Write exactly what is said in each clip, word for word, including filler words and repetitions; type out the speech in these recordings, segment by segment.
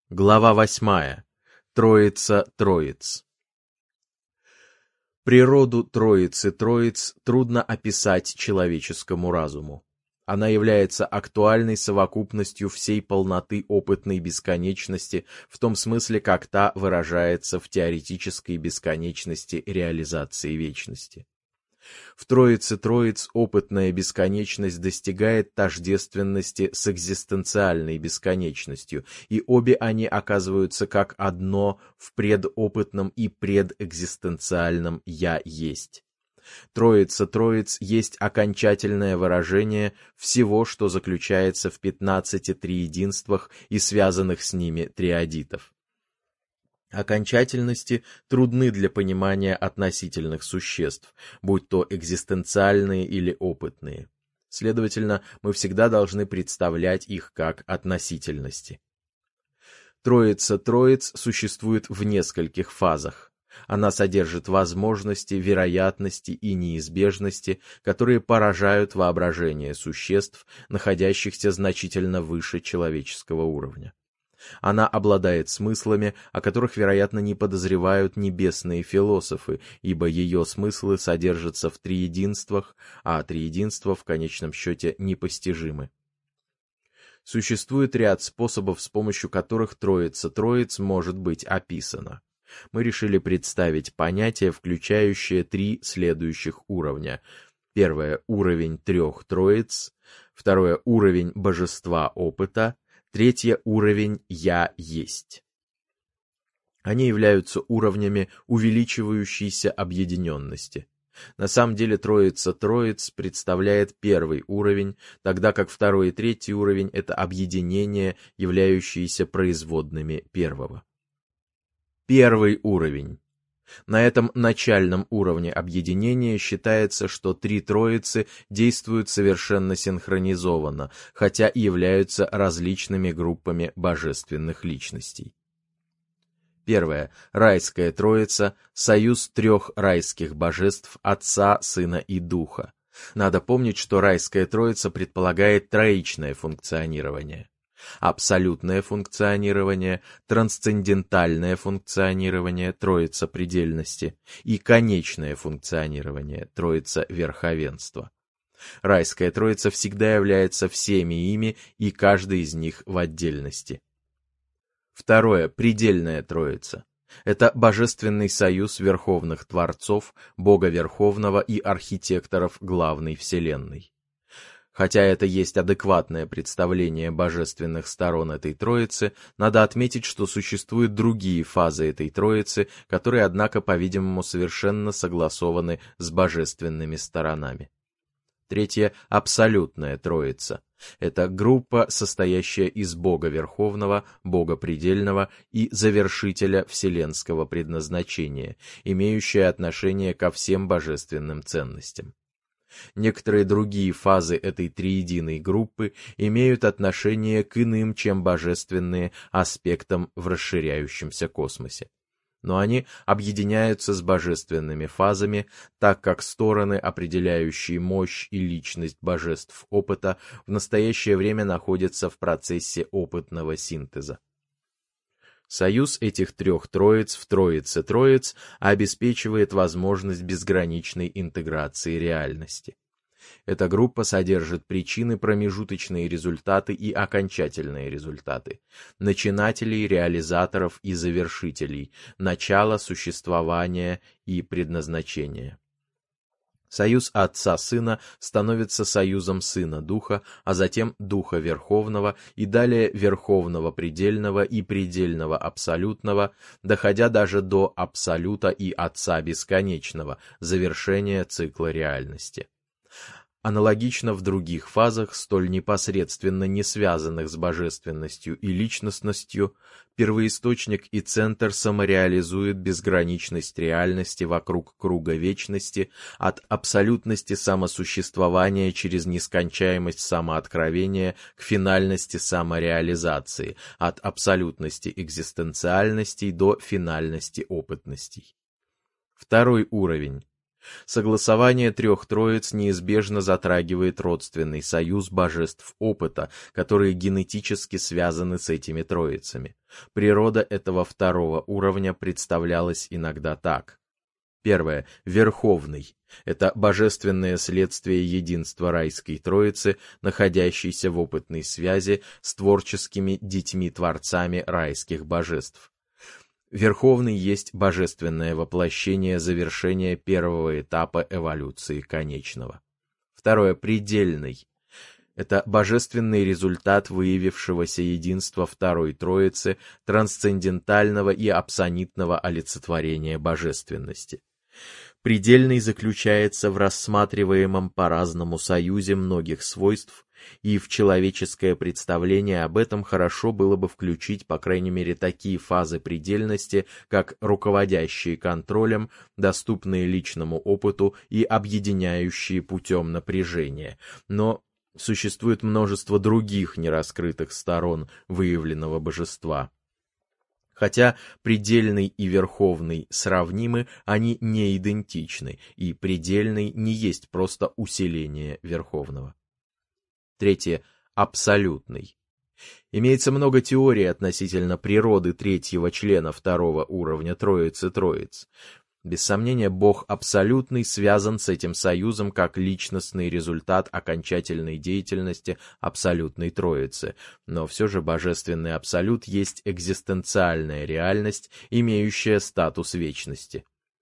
Глава восьмая. Троица Троиц. Природу Троицы Троиц трудно описать человеческому разуму. Она является актуальной совокупностью всей полноты опытной бесконечности в том смысле, как та выражается в теоретической бесконечности реализации вечности. В Троице Троиц опытная бесконечность достигает тождественности с экзистенциальной бесконечностью, и обе они оказываются как одно в предопытном и предэкзистенциальном «я есть». Троица Троиц есть окончательное выражение всего, что заключается в пятнадцати триединствах и связанных с ними триадитов. Окончательности трудны для понимания относительных существ, будь то экзистенциальные или опытные. Следовательно, мы всегда должны представлять их как относительности. Троица Троиц существует в нескольких фазах. Она содержит возможности, вероятности и неизбежности, которые поражают воображение существ, находящихся значительно выше человеческого уровня. Она обладает смыслами, о которых, вероятно, не подозревают небесные философы, ибо ее смыслы содержатся в триединствах, а триединства в конечном счете непостижимы. Существует ряд способов, с помощью которых Троица Троиц может быть описана. Мы решили представить понятие, включающее три следующих уровня. Первое — уровень трех Троиц, второе — уровень божества опыта, третье — уровень «Я есть». Они являются уровнями увеличивающейся объединенности. На самом деле Троица Троиц представляет первый уровень, тогда как второй и третий уровень — это объединения, являющиеся производными первого. Первый уровень. На этом начальном уровне объединения считается, что три Троицы действуют совершенно синхронизованно, хотя и являются различными группами божественных личностей. Первое. Райская Троица – союз трех райских божеств Отца, Сына и Духа. Надо помнить, что Райская Троица предполагает троичное функционирование. Абсолютное функционирование, трансцендентальное функционирование, Троица предельности, и конечное функционирование, Троица верховенства. Райская Троица всегда является всеми ими, и каждый из них в отдельности. Второе. Предельная Троица. Это божественный союз верховных творцов, Бога Верховного и архитекторов главной Вселенной. Хотя это есть адекватное представление божественных сторон этой Троицы, надо отметить, что существуют другие фазы этой Троицы, которые, однако, по-видимому, совершенно согласованы с божественными сторонами. Третье — абсолютная Троица. Это группа, состоящая из Бога Верховного, Бога Предельного и Завершителя вселенского предназначения, имеющая отношение ко всем божественным ценностям. Некоторые другие фазы этой триединой группы имеют отношение к иным, чем божественные, аспектам в расширяющемся космосе. Но они объединяются с божественными фазами, так как стороны, определяющие мощь и личность божеств опыта, в настоящее время находятся в процессе опытного синтеза. Союз этих трех Троиц в Троице Троиц обеспечивает возможность безграничной интеграции реальности. Эта группа содержит причины, промежуточные результаты и окончательные результаты, начинателей, реализаторов и завершителей, начало существования и предназначения. Союз Отца-Сына становится союзом Сына-Духа, а затем Духа Верховного и далее Верховного Предельного и Предельного Абсолютного, доходя даже до Абсолюта и Отца Бесконечного, завершения цикла реальности. Аналогично в других фазах, столь непосредственно не связанных с божественностью и личностностью, первоисточник и центр самореализуют безграничность реальности вокруг круга вечности, от абсолютности самосуществования через нескончаемость самооткровения к финальности самореализации, от абсолютности экзистенциальностей до финальности опытностей. Второй уровень. Согласование трех троиц неизбежно затрагивает родственный союз божеств опыта, которые генетически связаны с этими троицами. Природа этого второго уровня представлялась иногда так. Первое. Верховный. Это божественное следствие единства райской троицы, находящейся в опытной связи с творческими детьми-творцами райских божеств. Верховный есть божественное воплощение завершения первого этапа эволюции конечного. Второе. Предельный. Это божественный результат выявившегося единства второй троицы, трансцендентального и абсонитного олицетворения божественности. Предельный заключается в рассматриваемом по-разному союзе многих свойств, и в человеческое представление об этом хорошо было бы включить, по крайней мере, такие фазы предельности, как руководящие контролем, доступные личному опыту и объединяющие путем напряжения. Но существует множество других нераскрытых сторон выявленного божества. Хотя предельный и верховный сравнимы, они не идентичны, и предельный не есть просто усиление верховного. Третье. Абсолютный. Имеется много теорий относительно природы третьего члена второго уровня Троицы Троиц. Без сомнения, Бог абсолютный связан с этим союзом как личностный результат окончательной деятельности абсолютной Троицы, но все же божественный абсолют есть экзистенциальная реальность, имеющая статус вечности.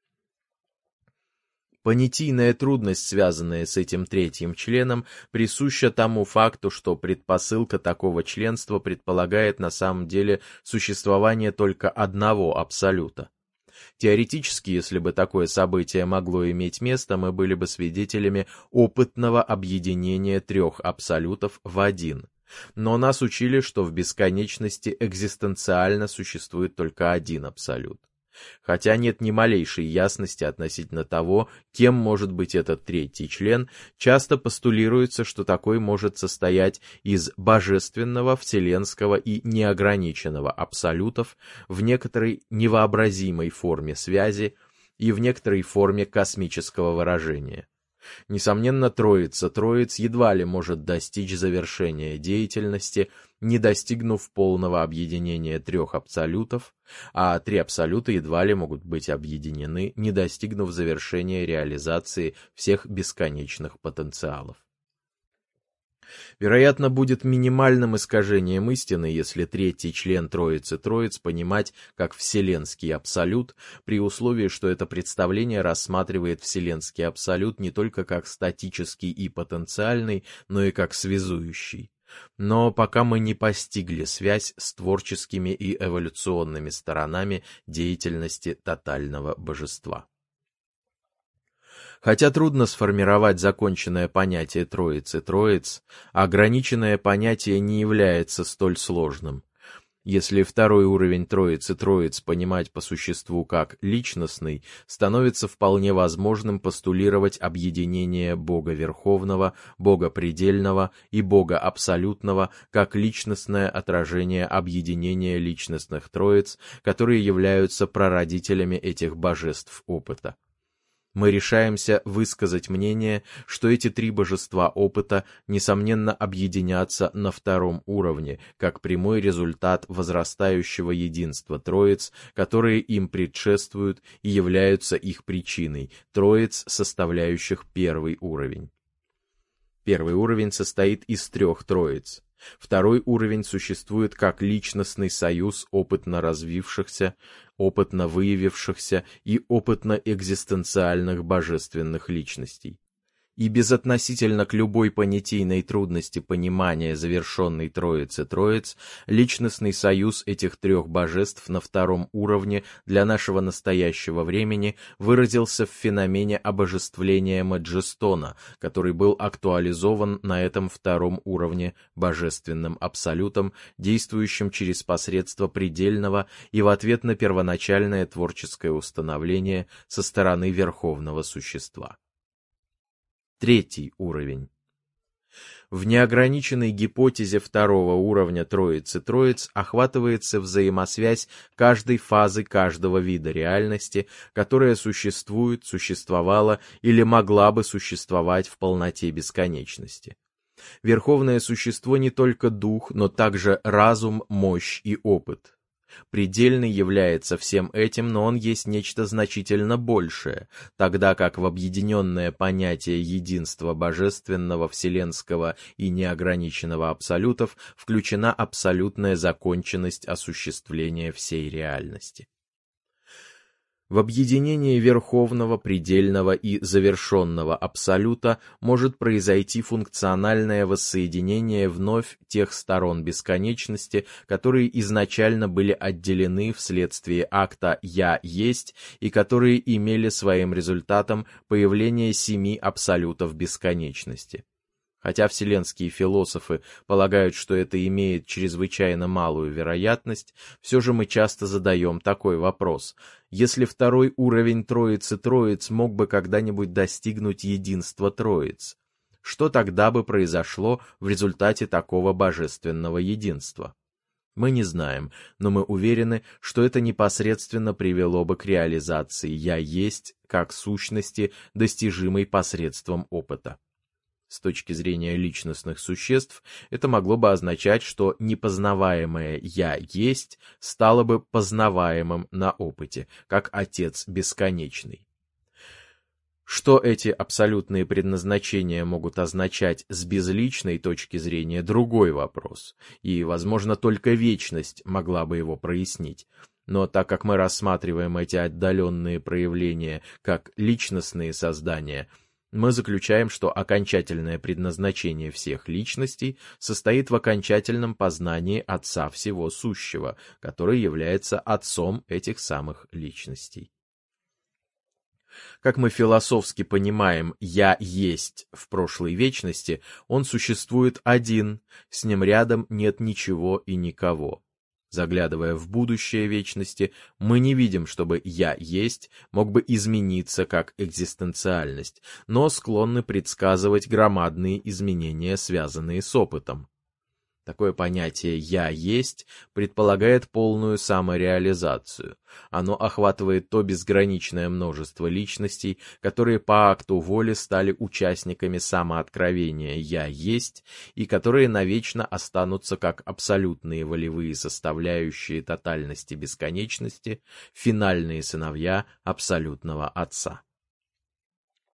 Понятийная трудность, связанная с этим третьим членом, присуща тому факту, что предпосылка такого членства предполагает на самом деле существование только одного абсолюта. Теоретически, если бы такое событие могло иметь место, мы были бы свидетелями опытного объединения трех абсолютов в один. Но нас учили, что в бесконечности экзистенциально существует только один абсолют. Хотя нет ни малейшей ясности относительно того, кем может быть этот третий член, часто постулируется, что такой может состоять из божественного, вселенского и неограниченного абсолютов в некоторой невообразимой форме связи и в некоторой форме космического выражения. Несомненно, Троица Троиц едва ли может достичь завершения деятельности, не достигнув полного объединения трех абсолютов, а три абсолюта едва ли могут быть объединены, не достигнув завершения реализации всех бесконечных потенциалов. Вероятно, будет минимальным искажением истины, если третий член Троицы Троиц понимать как вселенский абсолют, при условии, что это представление рассматривает вселенский абсолют не только как статический и потенциальный, но и как связующий. Но пока мы не постигли связь с творческими и эволюционными сторонами деятельности тотального божества. Хотя трудно сформировать законченное понятие Троицы Троиц, ограниченное понятие не является столь сложным. Если второй уровень Троицы Троиц понимать по существу как личностный, становится вполне возможным постулировать объединение Бога Верховного, Бога Предельного и Бога Абсолютного как личностное отражение объединения личностных Троиц, которые являются прародителями этих божеств опыта. Мы решаемся высказать мнение, что эти три божества опыта, несомненно, объединятся на втором уровне, как прямой результат возрастающего единства Троиц, которые им предшествуют и являются их причиной, Троиц, составляющих первый уровень. Первый уровень состоит из трех Троиц. Второй уровень существует как личностный союз опытно развившихся, опытно выявившихся и опытно-экзистенциальных божественных личностей. И безотносительно к любой понятийной трудности понимания завершенной Троицы Троиц, личностный союз этих трех божеств на втором уровне для нашего настоящего времени выразился в феномене обожествления Меджестона, который был актуализован на этом втором уровне божественным абсолютом, действующим через посредство предельного и в ответ на первоначальное творческое установление со стороны Верховного Существа. Третий уровень. В неограниченной гипотезе второго уровня Троицы Троиц охватывается взаимосвязь каждой фазы каждого вида реальности, которая существует, существовала или могла бы существовать в полноте бесконечности. Верховное существо не только дух, но также разум, мощь и опыт. Предельный является всем этим, но он есть нечто значительно большее, тогда как в объединенное понятие единства божественного, вселенского и неограниченного абсолютов включена абсолютная законченность осуществления всей реальности. В объединении верховного, предельного и завершенного абсолюта может произойти функциональное воссоединение вновь тех сторон бесконечности, которые изначально были отделены вследствие акта «Я есть» и которые имели своим результатом появление семи абсолютов бесконечности. Хотя вселенские философы полагают, что это имеет чрезвычайно малую вероятность, все же мы часто задаем такой вопрос: если второй уровень Троицы Троиц мог бы когда-нибудь достигнуть единства Троиц, что тогда бы произошло в результате такого божественного единства? Мы не знаем, но мы уверены, что это непосредственно привело бы к реализации «Я есть» как сущности, достижимой посредством опыта. С точки зрения личностных существ, это могло бы означать, что непознаваемое «я есть» стало бы познаваемым на опыте, как Отец Бесконечный. Что эти абсолютные предназначения могут означать с безличной точки зрения — другой вопрос, и, возможно, только вечность могла бы его прояснить. Но так как мы рассматриваем эти отдаленные проявления как личностные создания, мы заключаем, что окончательное предназначение всех личностей состоит в окончательном познании Отца Всего Сущего, который является Отцом этих самых личностей. Как мы философски понимаем «я есть» в прошлой вечности, он существует один, с ним рядом нет ничего и никого. Заглядывая в будущее вечности, мы не видим, чтобы «я есть» мог бы измениться как экзистенциальность, но склонны предсказывать громадные изменения, связанные с опытом. Такое понятие «я есть» предполагает полную самореализацию. Оно охватывает то безграничное множество личностей, которые по акту воли стали участниками самооткровения «я есть» и которые навечно останутся как абсолютные волевые составляющие тотальности бесконечности, финальные сыновья абсолютного Отца.